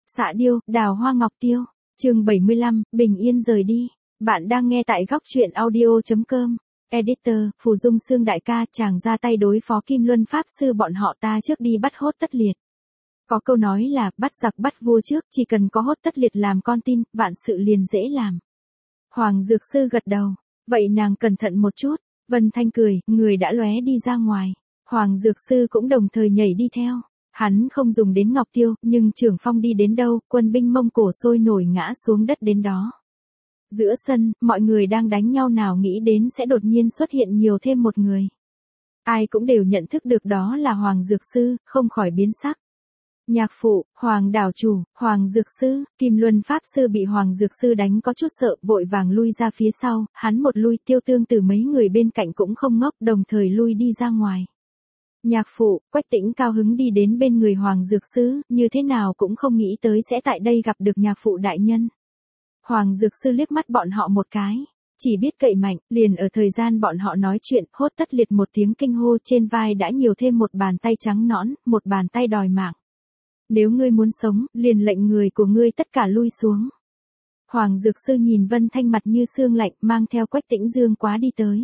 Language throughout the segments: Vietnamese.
Xạ điêu, đào hoa ngọc tiêu. Chương 75, bình yên rời đi. Bạn đang nghe tại góc truyện audio.com. Editor, Phù Dung Sương đại ca, chàng ra tay đối phó Kim Luân Pháp Sư bọn họ ta trước đi bắt Hốt Tất Liệt. Có câu nói là, bắt giặc bắt vua trước, chỉ cần có Hốt Tất Liệt làm con tin, vạn sự liền dễ làm. Hoàng Dược Sư gật đầu, vậy nàng cẩn thận một chút. Vân Thanh cười, người đã lóe đi ra ngoài. Hoàng Dược Sư cũng đồng thời nhảy đi theo. Hắn không dùng đến Ngọc Tiêu, nhưng Trưởng Phong đi đến đâu, quân binh Mông Cổ sôi nổi ngã xuống đất đến đó. Giữa sân, mọi người đang đánh nhau nào nghĩ đến sẽ đột nhiên xuất hiện nhiều thêm một người. Ai cũng đều nhận thức được đó là Hoàng Dược Sư, không khỏi biến sắc. Nhạc phụ, Hoàng đảo chủ, Hoàng Dược Sư, Kim Luân Pháp Sư bị Hoàng Dược Sư đánh có chút sợ, vội vàng lui ra phía sau, hắn một lui Tiêu Tương từ mấy người bên cạnh cũng không ngốc, đồng thời lui đi ra ngoài. Nhạc phụ, Quách Tĩnh cao hứng đi đến bên người Hoàng Dược Sư, như thế nào cũng không nghĩ tới sẽ tại đây gặp được nhạc phụ đại nhân. Hoàng Dược Sư liếc mắt bọn họ một cái, chỉ biết cậy mạnh, liền ở thời gian bọn họ nói chuyện, Hốt Tất Liệt một tiếng kinh hô trên vai đã nhiều thêm một bàn tay trắng nõn, một bàn tay đòi mạng. Nếu ngươi muốn sống, liền lệnh người của ngươi tất cả lui xuống. Hoàng Dược Sư nhìn Vân Thanh mặt như xương lạnh, mang theo Quách Tĩnh Dương Quá đi tới.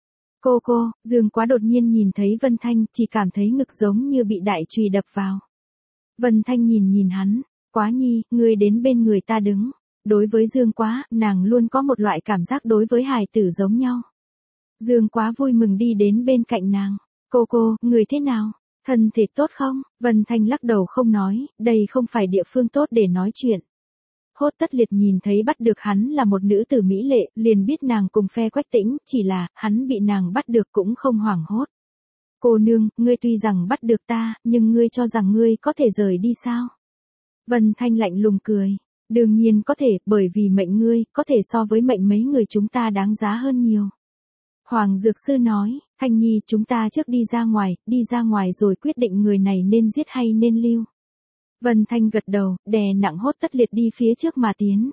Cô, Dương Quá đột nhiên nhìn thấy Vân Thanh, chỉ cảm thấy ngực giống như bị đại chùy đập vào. Vân Thanh nhìn hắn, Quá nhi, ngươi đến bên người ta đứng. Đối với Dương Quá, nàng luôn có một loại cảm giác đối với hài tử giống nhau. Dương Quá vui mừng đi đến bên cạnh nàng. Cô, người thế nào? Thân thể tốt không? Vân Thanh lắc đầu không nói, đây không phải địa phương tốt để nói chuyện. Hốt Tất Liệt nhìn thấy bắt được hắn là một nữ tử mỹ lệ, liền biết nàng cùng phe Quách Tĩnh, chỉ là, hắn bị nàng bắt được cũng không hoảng hốt. Cô nương, ngươi tuy rằng bắt được ta, nhưng ngươi cho rằng ngươi có thể rời đi sao? Vân Thanh lạnh lùng cười. Đương nhiên có thể, bởi vì mệnh ngươi, có thể so với mệnh mấy người chúng ta đáng giá hơn nhiều. Hoàng Dược Sư nói, Thanh Nhi chúng ta trước đi ra ngoài rồi quyết định người này nên giết hay nên lưu. Vân Thanh gật đầu, đè nặng Hốt Tất Liệt đi phía trước mà tiến.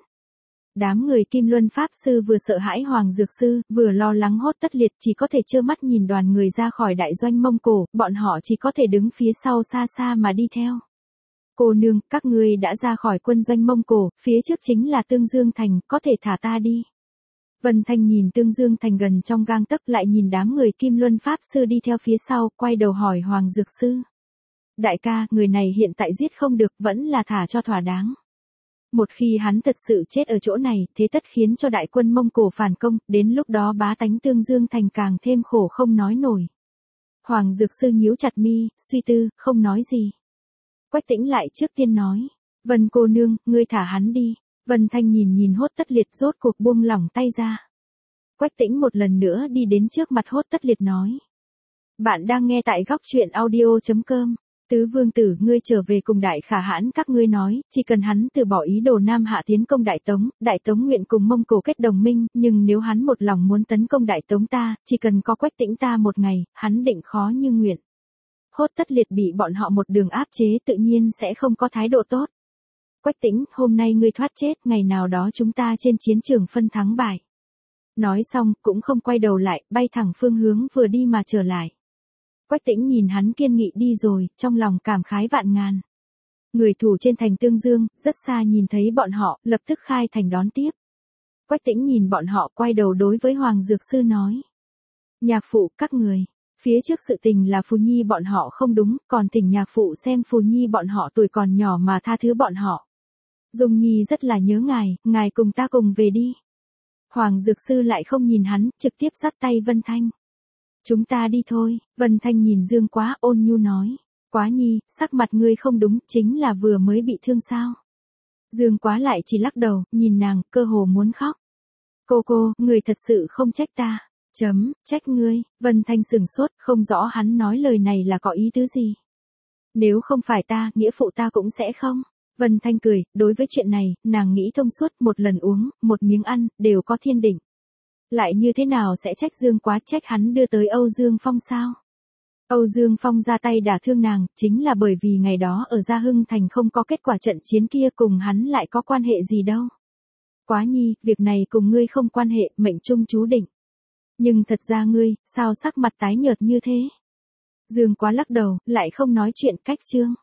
Đám người Kim Luân Pháp Sư vừa sợ hãi Hoàng Dược Sư, vừa lo lắng Hốt Tất Liệt, chỉ có thể trơ mắt nhìn đoàn người ra khỏi đại doanh Mông Cổ, bọn họ chỉ có thể đứng phía sau xa xa mà đi theo. Cô nương, các ngươi đã ra khỏi quân doanh Mông Cổ, phía trước chính là Tương Dương Thành, có thể thả ta đi. Vân Thanh nhìn Tương Dương Thành gần trong gang tấc, lại nhìn đám người Kim Luân Pháp Sư đi theo phía sau, quay đầu hỏi Hoàng Dược Sư. Đại ca, người này hiện tại giết không được, vẫn là thả cho thỏa đáng. Một khi hắn thật sự chết ở chỗ này, thế tất khiến cho đại quân Mông Cổ phản công, đến lúc đó bá tánh Tương Dương Thành càng thêm khổ không nói nổi. Hoàng Dược Sư nhíu chặt mi, suy tư, không nói gì. Quách Tĩnh lại trước tiên nói, Vân cô nương, ngươi thả hắn đi. Vân Thanh nhìn Hốt Tất Liệt, rốt cuộc buông lỏng tay ra. Quách Tĩnh một lần nữa đi đến trước mặt Hốt Tất Liệt nói. Bạn đang nghe tại góc truyện audio.com. Tứ vương tử, ngươi trở về cùng Đại Khả Hãn các ngươi nói, chỉ cần hắn từ bỏ ý đồ Nam Hạ tiến công Đại Tống nguyện cùng Mông Cổ kết đồng minh, nhưng nếu hắn một lòng muốn tấn công Đại Tống ta, chỉ cần có Quách Tĩnh ta một ngày, hắn định khó như nguyện. Hốt Tất Liệt bị bọn họ một đường áp chế tự nhiên sẽ không có thái độ tốt. Quách Tĩnh, hôm nay ngươi thoát chết, ngày nào đó chúng ta trên chiến trường phân thắng bại. Nói xong, cũng không quay đầu lại, bay thẳng phương hướng vừa đi mà trở lại. Quách Tĩnh nhìn hắn kiên nghị đi rồi, trong lòng cảm khái vạn ngàn. Người thủ trên thành Tương Dương, rất xa nhìn thấy bọn họ, lập tức khai thành đón tiếp. Quách Tĩnh nhìn bọn họ, quay đầu đối với Hoàng Dược Sư nói. Nhạc phụ, các người. Phía trước sự tình là Phù Nhi bọn họ không đúng, còn thỉnh nhạc phụ xem Phù Nhi bọn họ tuổi còn nhỏ mà tha thứ bọn họ. Dung Nhi rất là nhớ ngài cùng ta cùng về đi. Hoàng Dược Sư lại không nhìn hắn, trực tiếp dắt tay Vân Thanh. Chúng ta đi thôi. Vân Thanh nhìn Dương Quá, ôn nhu nói. Quá nhi, sắc mặt ngươi không đúng, chính là vừa mới bị thương sao? Dương Quá lại chỉ lắc đầu, nhìn nàng, cơ hồ muốn khóc. Cô, người thật sự không trách ta. Trách ngươi. Vân Thanh sừng sốt, không rõ hắn nói lời này là có ý tứ gì. Nếu không phải ta, nghĩa phụ ta cũng sẽ không. Vân Thanh cười, đối với chuyện này, nàng nghĩ thông suốt, một lần uống, một miếng ăn, đều có thiên định. Lại như thế nào sẽ trách Dương Quá, trách hắn đưa tới Âu Dương Phong sao? Âu Dương Phong ra tay đả thương nàng, chính là bởi vì ngày đó ở Gia Hưng Thành không có kết quả trận chiến kia, cùng hắn lại có quan hệ gì đâu. Quá nhi, việc này cùng ngươi không quan hệ, mệnh trung chú định. Nhưng thật ra ngươi, sao sắc mặt tái nhợt như thế? Dương Quá lắc đầu, lại không nói chuyện cách chương.